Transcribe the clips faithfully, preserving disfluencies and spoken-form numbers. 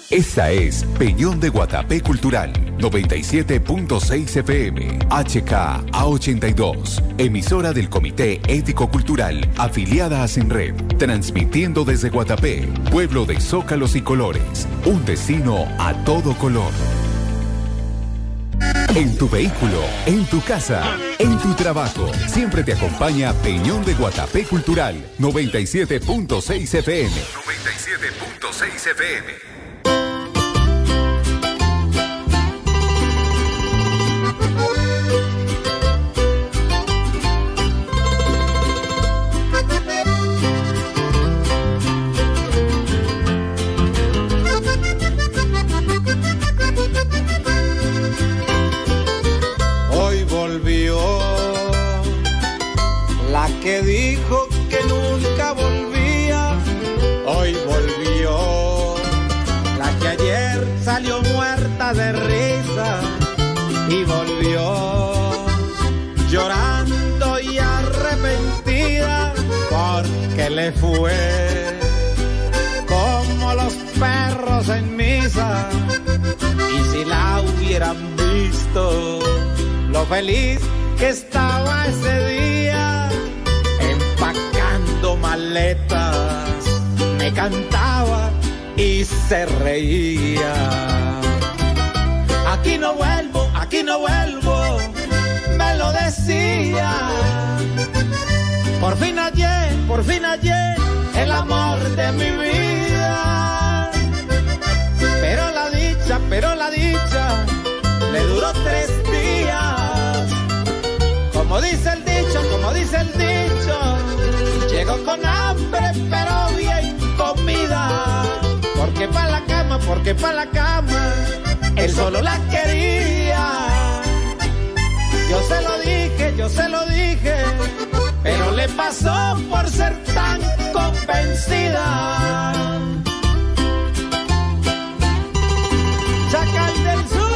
Esta es Peñón de Guatapé Cultural, noventa y siete punto seis F M, H K A ochenta y dos, emisora del Comité Ético Cultural, afiliada a Senred, transmitiendo desde Guatapé, pueblo de zócalos y colores, un destino a todo color. En tu vehículo, en tu casa, en tu trabajo, siempre te acompaña Peñón de Guatapé Cultural, noventa y siete punto seis F M. noventa y siete punto seis F M. Que dijo que nunca volvía, hoy volvió. La que ayer salió muerta de risa y volvió, llorando y arrepentida porque le fue como los perros en misa. Y si la hubieran visto, lo feliz que estaba ese día, empacando maletas, me cantaba y se reía. Aquí no vuelvo, aquí no vuelvo, me lo decía. Por fin hallé, por fin hallé el amor de mi vida. Pero la dicha, pero la dicha le duró tres días. Como dice el dicho, como dice el dicho, llegó con hambre pero bien comida. Porque pa' la cama, porque pa' la cama, él solo la quería. Yo se lo dije, yo se lo dije, pero le pasó por ser tan convencida. Chacal del Sur.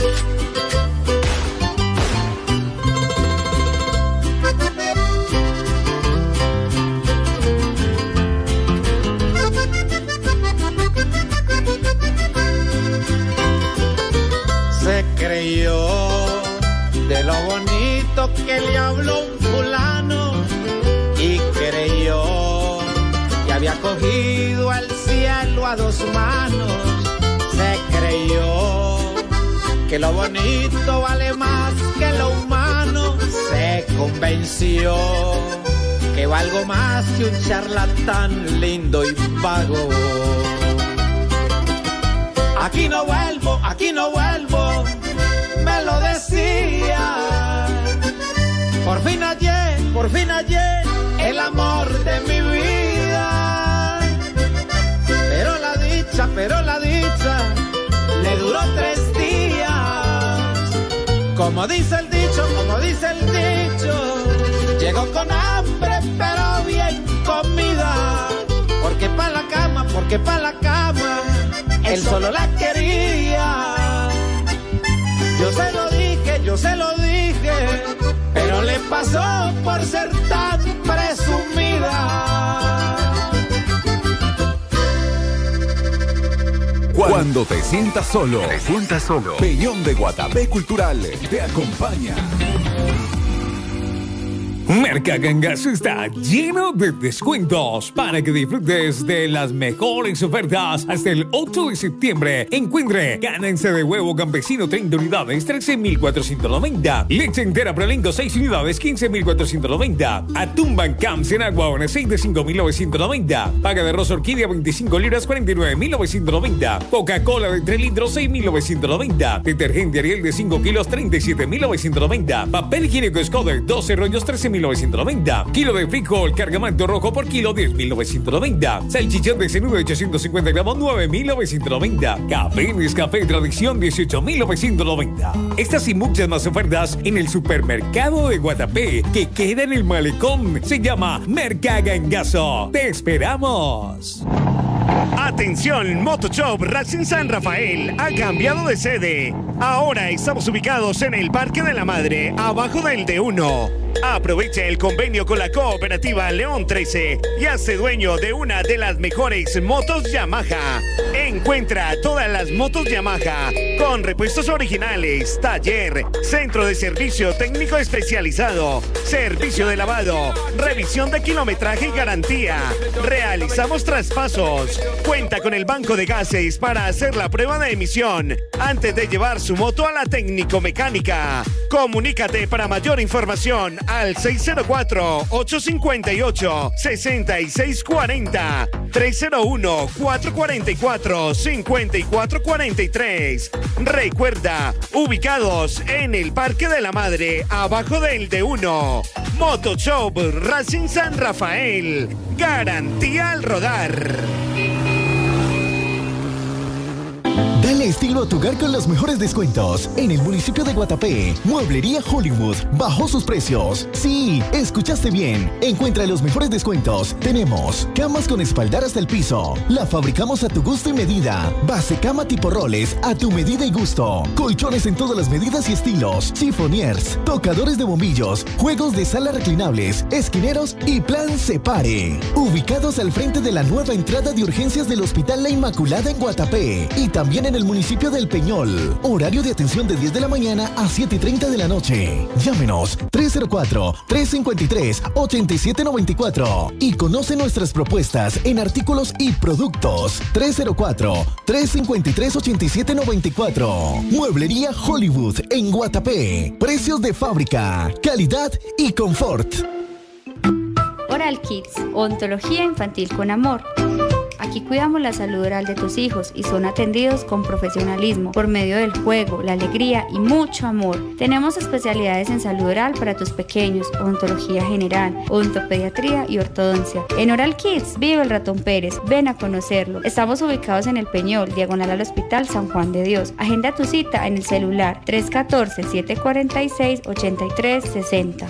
Se creyó de lo bonito que le habló un fulano y creyó que había cogido al cielo a dos manos. Se creyó que lo bonito vale más que lo humano. Se convenció que valgo más que un charlatán lindo y vago. Aquí no vuelvo, aquí no vuelvo, me lo decía. Por fin hallé, por fin hallé el amor de mi vida. Pero la dicha, pero la dicha le duró tres días. Como dice el dicho, como dice el dicho, llegó con hambre pero bien comida. Porque pa' la cama, porque pa' la cama, él solo la quería. Yo se lo dije, yo se lo dije, pero le pasó por ser tan presumida. Cuando te sientas solo, te sientas solo, Peñón de Guatapé Cultural te acompaña. Mercagangazo está lleno de descuentos para que disfrutes de las mejores ofertas hasta el ocho de septiembre. Encuentre ganancia de huevo campesino treinta unidades, trece mil cuatrocientos noventa. Leche entera Prolenco seis unidades, quince mil cuatrocientos noventa. Atún Bancams en agua en aceite cinco mil novecientos noventa. Paga de arroz orquídea veinticinco libras, cuarenta y nueve mil novecientos noventa. Coca-Cola de tres litros, seis mil novecientos noventa. Detergente Ariel de cinco kilos, treinta y siete mil novecientos noventa. Papel higiénico Scode, doce rollos, trece mil novecientos noventa. Kilo de frijol cargamento rojo por kilo, diez mil novecientos noventa. Salchichón de cenudo de ochocientos cincuenta gramos, nueve mil novecientos noventa. Café Nescafé Tradición, dieciocho mil novecientos noventa. Estas y muchas más ofertas en el supermercado de Guatapé, que queda en el malecón. Se llama Mercagangazo. ¡Te esperamos! Atención, Motoshop Racing San Rafael ha cambiado de sede. Ahora estamos ubicados en el Parque de la Madre, abajo del D uno. Aprovecha el convenio con la cooperativa León trece y hazte dueño de una de las mejores motos Yamaha. Encuentra todas las motos Yamaha con repuestos originales, taller, centro de servicio técnico especializado, servicio de lavado, revisión de kilometraje y garantía. Realizamos traspasos. Cuenta con el banco de gases para hacer la prueba de emisión antes de llevar su moto a la técnico-mecánica. Comunícate para mayor información al seis cero cuatro, ocho cinco ocho, seis seis cuatro cero, tres cero uno, cuatro cuatro cuatro, cinco cuatro cuatro tres. Recuerda, ubicados en el Parque de la Madre, abajo del D uno. Motoshop Racing San Rafael. Garantía al rodar. Dale estilo a tu hogar con los mejores descuentos. En el municipio de Guatapé, Mueblería Hollywood bajó sus precios. Sí, escuchaste bien. Encuentra los mejores descuentos. Tenemos camas con espaldar hasta el piso. La fabricamos a tu gusto y medida. Base cama tipo roles a tu medida y gusto. Colchones en todas las medidas y estilos. Chifoniers, tocadores de bombillos, juegos de sala reclinables, esquineros y plan Separe. Ubicados al frente de la nueva entrada de urgencias del Hospital La Inmaculada en Guatapé. Y también en el municipio del Peñol. Horario de atención de diez de la mañana a siete y treinta de la noche. Llámenos tres cero cuatro, tres cinco tres, ocho siete nueve cuatro y conoce nuestras propuestas en artículos y productos. tres cero cuatro, tres cinco tres, ocho siete nueve cuatro. Mueblería Hollywood en Guatapé. Precios de fábrica, calidad y confort. Oral Kids, odontología infantil con amor. Aquí cuidamos la salud oral de tus hijos y son atendidos con profesionalismo por medio del juego, la alegría y mucho amor. Tenemos especialidades en salud oral para tus pequeños, odontología general, odontopediatría y ortodoncia. En Oral Kids vive el Ratón Pérez, ven a conocerlo. Estamos ubicados en el Peñol, diagonal al Hospital San Juan de Dios. Agenda tu cita en el celular tres uno cuatro, siete cuatro seis, ocho tres seis cero.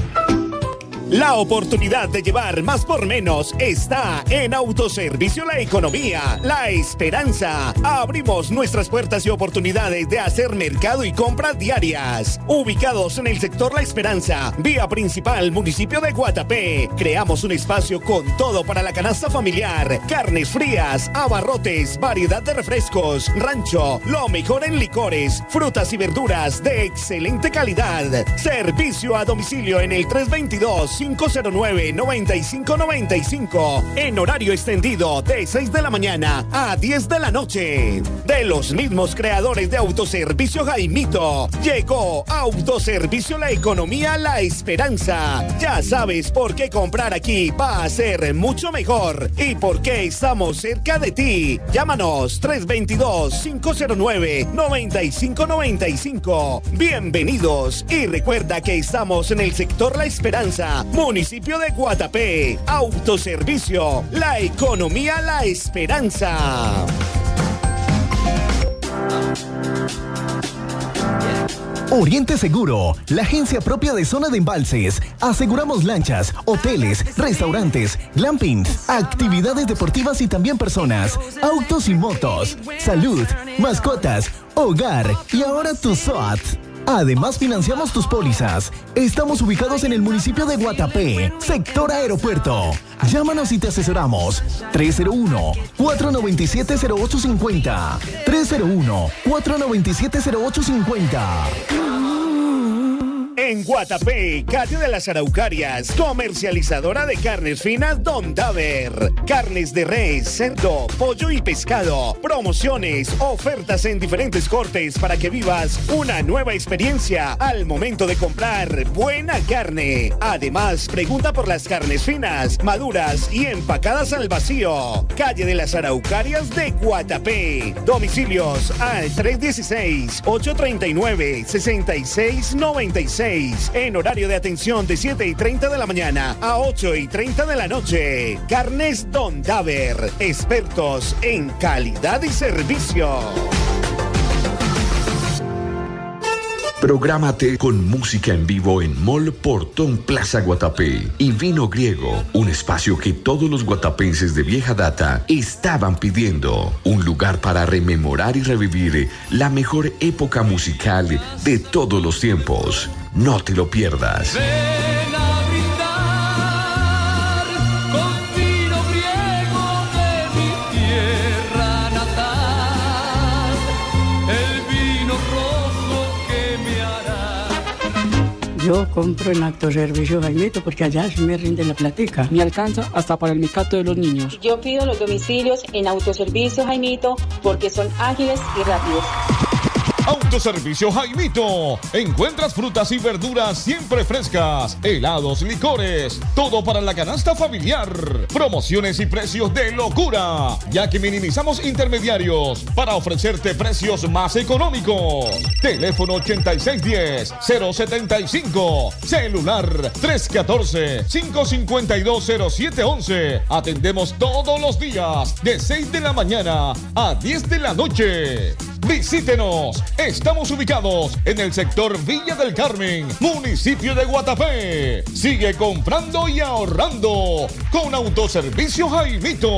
La oportunidad de llevar más por menos está en Autoservicio La Economía, La Esperanza. Abrimos nuestras puertas y oportunidades de hacer mercado y compras diarias. Ubicados en el sector La Esperanza, vía principal, municipio de Guatapé. Creamos un espacio con todo para la canasta familiar. Carnes frías, abarrotes, variedad de refrescos, rancho, lo mejor en licores, frutas y verduras de excelente calidad. Servicio a domicilio en el tres veintidós, cinco cero nueve, noventa y cinco noventa y cinco en horario extendido de seis de la mañana a diez de la noche. De los mismos creadores de Autoservicio Jaimito, llegó Autoservicio La Economía, La Esperanza. Ya sabes por qué comprar aquí va a ser mucho mejor y por qué estamos cerca de ti. Llámanos tres veintidós, cinco cero nueve, noventa y cinco noventa y cinco. Bienvenidos y recuerda que estamos en el sector La Esperanza, municipio de Guatapé. Autoservicio La Economía, La Esperanza. Oriente Seguro, la agencia propia de zona de embalses. Aseguramos lanchas, hoteles, restaurantes, glampings, actividades deportivas y también personas, autos y motos, salud, mascotas, hogar y ahora tu S O A T. Además, financiamos tus pólizas. Estamos ubicados en el municipio de Guatapé, sector aeropuerto. Llámanos y te asesoramos. tres cero uno, cuatro nueve siete, cero ocho cinco cero. tres cero uno, cuatro nueve siete, cero ocho cinco cero. En Guatapé, calle de las Araucarias, comercializadora de carnes finas Don Daver. Carnes de res, cerdo, pollo y pescado. Promociones, ofertas en diferentes cortes para que vivas una nueva experiencia al momento de comprar buena carne. Además, pregunta por las carnes finas, maduras y empacadas al vacío. Calle de las Araucarias de Guatapé. Domicilios al tres uno seis, ocho tres nueve, seis seis nueve seis. En horario de atención de siete y treinta de la mañana a ocho y treinta de la noche. Carnes Don Daver, expertos en calidad y servicio. Prográmate con música en vivo en Mall Portón Plaza Guatapé y Vino Griego, un espacio que todos los guatapenses de vieja data estaban pidiendo. Un lugar para rememorar y revivir la mejor época musical de todos los tiempos. No te lo pierdas. Ven a brindar con vino griego de mi tierra natal, el vino rojo que me hará. Yo compro en Autoservicio Jaimito porque allá sí me rinde la platica. Me alcanza hasta para el mecato de los niños. Yo pido los domicilios en Autoservicio Jaimito porque son ágiles y rápidos. Autoservicio Jaimito. Encuentras frutas y verduras siempre frescas, helados, licores, todo para la canasta familiar. Promociones y precios de locura, ya que minimizamos intermediarios para ofrecerte precios más económicos. Teléfono ochenta y seis diez cero setenta y cinco, celular tres uno cuatro cinco cinco dos cero siete once. Atendemos todos los días de seis de la mañana a diez de la noche. Visítenos. Estamos ubicados en el sector Villa del Carmen, municipio de Guatapé. Sigue comprando y ahorrando con Autoservicio Jaimito.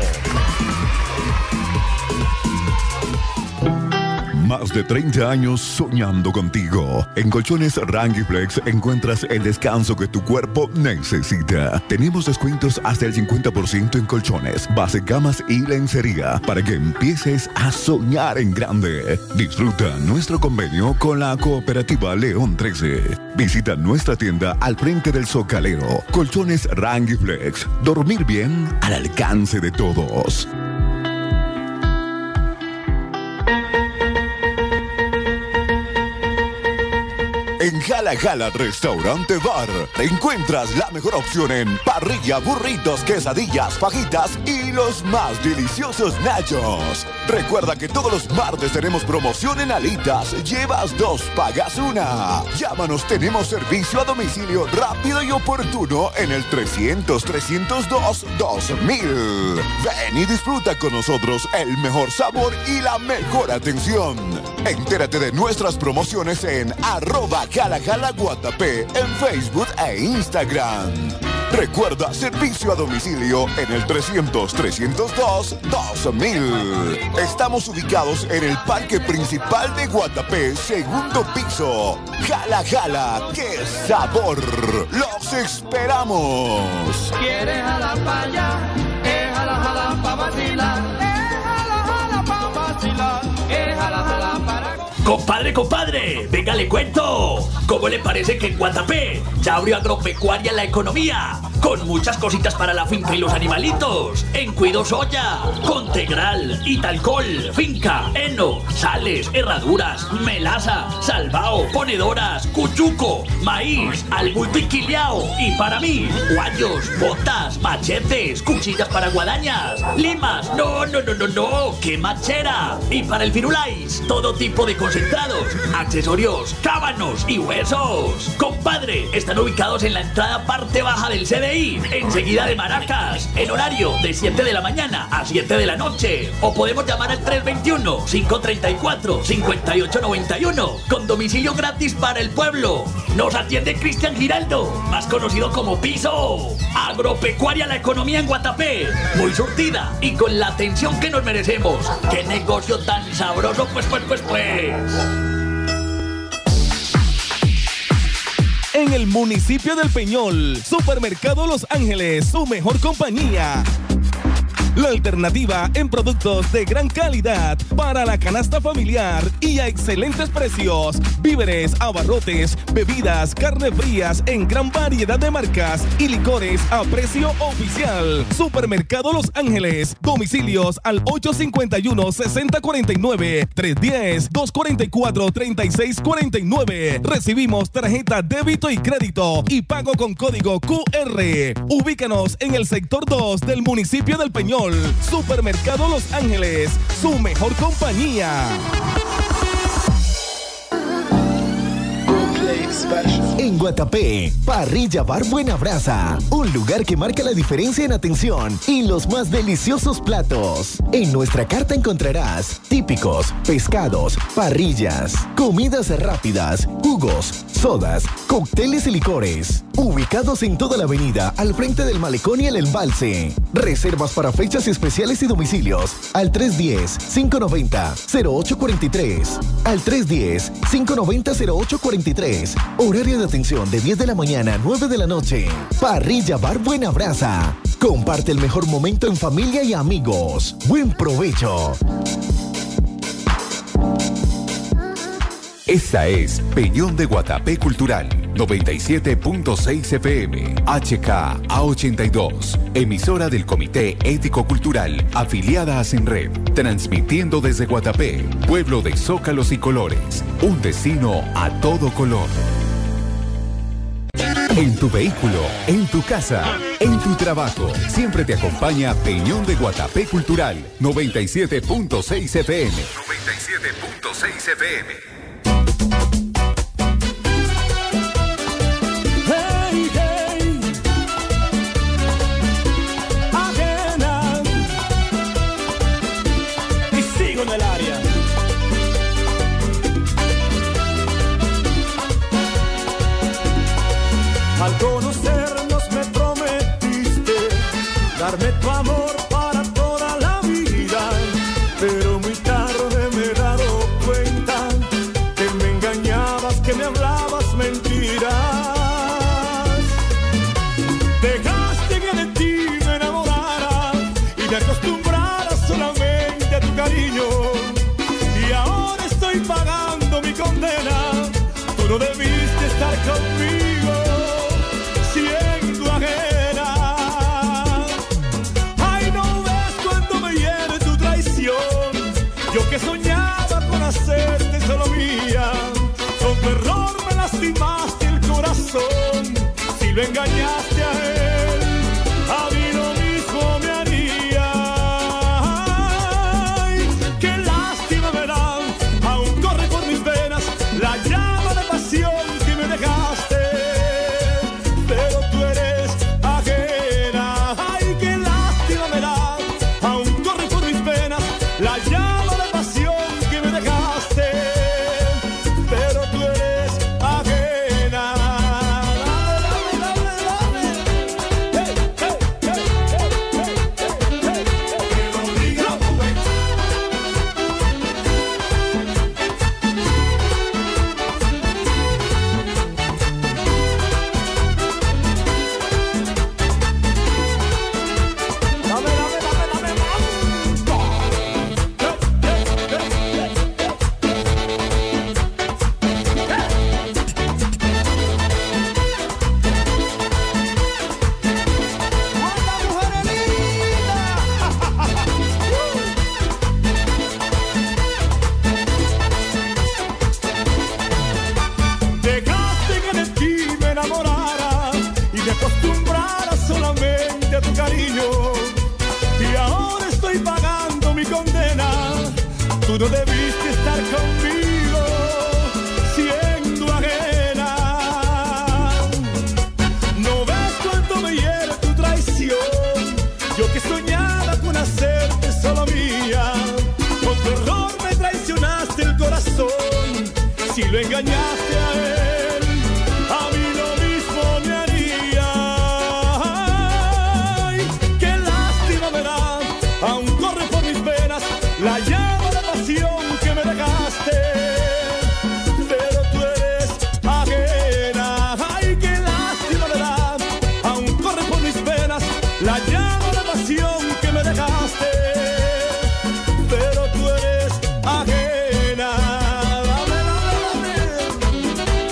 Más de treinta años soñando contigo. En Colchones Rangiflex encuentras el descanso que tu cuerpo necesita. Tenemos descuentos hasta el cincuenta por ciento en colchones, base, camas y lencería para que empieces a soñar en grande. Disfruta nuestro convenio con la cooperativa León trece. Visita nuestra tienda al frente del Zocalero. Colchones Rangiflex. Dormir bien al alcance de todos. En Jala Jala Restaurante Bar te encuentras la mejor opción en parrilla, burritos, quesadillas, fajitas y los más deliciosos nachos. Recuerda que todos los martes tenemos promoción en alitas. Llevas dos, pagas una. Llámanos, tenemos servicio a domicilio rápido y oportuno en el trescientos, trescientos dos, dos mil. Ven y disfruta con nosotros el mejor sabor y la mejor atención. Entérate de nuestras promociones en arroba Jala Jala Guatapé en Facebook e Instagram. Recuerda, servicio a domicilio en el trescientos, trescientos dos, dos mil. Estamos ubicados en el parque principal de Guatapé, segundo piso. Jala Jala, ¡qué sabor! ¡Los esperamos! ¿Quieres jalar pa' allá? Es jala jala pa' vacilar. Es jala jala pa' vacilar. Es jala jala para... Compadre, compadre, venga, le cuento. ¿Cómo le parece que en Guatapé ya abrió Agropecuaria La Economía? Con muchas cositas para la finca y los animalitos. En Cuido Soya, Contegral, Italcol, Finca, Heno, Sales, Herraduras, Melaza, Salvao, Ponedoras, Cuchuco, Maíz, Albulto y Quiliao. Y para mí, guayos, botas, machetes, cuchillas para guadañas, limas. No, no, no, no, no, qué machera. Y para el Firulais, todo tipo de concentrados, accesorios, cábanos y huesos. Compadre, están ubicados en la entrada parte baja del C D I, enseguida de Maracas, en horario de siete de la mañana a siete de la noche. O podemos llamar al tres veintiuno, cinco treinta y cuatro, cincuenta y ocho noventa y uno, con domicilio gratis para el pueblo. Nos atiende Cristian Giraldo, más conocido como Piso. Agropecuaria La Economía en Guatapé, muy surtida y con la atención que nos merecemos. ¡Qué negocio tan sabroso, pues, pues, pues, pues! En el municipio del Peñol, Supermercado Los Ángeles, su mejor compañía. La alternativa en productos de gran calidad para la canasta familiar y a excelentes precios. Víveres, abarrotes, bebidas, carnes frías en gran variedad de marcas y licores a precio oficial. Supermercado Los Ángeles. Domicilios al ocho cinco uno, seis cero cuatro nueve, tres uno cero, dos cuatro cuatro, tres seis cuatro nueve. Recibimos tarjeta débito y crédito y pago con código Q R. Ubícanos en el sector dos del municipio del Peñol. Supermercado Los Ángeles, su mejor compañía. Brooklyn. En Guatapé, Parrilla Bar Buena Brasa, un lugar que marca la diferencia en atención y los más deliciosos platos. En nuestra carta encontrarás típicos, pescados, parrillas, comidas rápidas, jugos, sodas, cócteles y licores. Ubicados en toda la avenida, al frente del malecón y el embalse. Reservas para fechas especiales y domicilios al tres uno cero, cinco nueve cero, cero ocho cuatro tres. Al tres uno cero, cinco nueve cero, cero ocho cuatro tres. Horario de atención de diez de la mañana a nueve de la noche. Parrilla Bar Buena Brasa. Comparte el mejor momento en familia y amigos. Buen provecho. Esta es Peñón de Guatapé Cultural, noventa y siete punto seis F M, H K A ochenta y dos, emisora del Comité Ético Cultural, afiliada a Senred, transmitiendo desde Guatapé, pueblo de zócalos y colores, un destino a todo color. En tu vehículo, en tu casa, en tu trabajo, siempre te acompaña Peñón de Guatapé Cultural, noventa y siete punto seis F M. noventa y siete punto seis F M. Al conocernos me prometiste darme tu amor para toda la vida, pero muy tarde me he dado cuenta que me engañabas, que me hablabas mentiras. Dejaste que de ti me enamorara y me acostumbrara solamente a tu cariño, y ahora estoy pagando mi condena. Tú no debiste estar conmigo siendo ajena. Ay, no ves cuando me hiere tu traición. Yo que soñaba con hacerte solo mía, con tu error me lastimaste el corazón. Si lo engañaste a él, a mí lo mismo me haría. Ay, qué lástima me da, aún corre por mis venas la llama de pasión que me dejaste. Pero tú eres ajena. Ay, qué lástima me da, aún corre por mis venas la llama de pasión que me dejaste. Pero tú eres ajena. Dale, dale, dale, dale. Hey, hey, hey, hey, hey, hey, hey. Que lo diga Rubén. Dame, dame, dame, dame Dejaste que de ti me enamorara y me acostumbrara solamente a tu cariño, y ahora estoy pagando mi condena. Tú no debiste estar conmigo siendo ajena. No ves cuánto me hiere tu traición. Yo que soñaba con hacerte solo mía, con tu error me traicionaste el corazón. Si lo engañaste a él, a mí lo mismo me haría. Ay, qué lástima me da, aún corre por mis venas la llama de pasión que me dejaste. Pero tú eres ajena. Ay, qué lástima me da, aún corre por mis venas la llama de pasión que me dejaste. Pero tú eres ajena. Dame, dame, dame.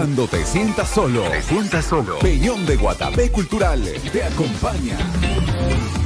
Cuando te sientas solo, te sientas solo. Peñón de Guatapé Cultural te acompaña.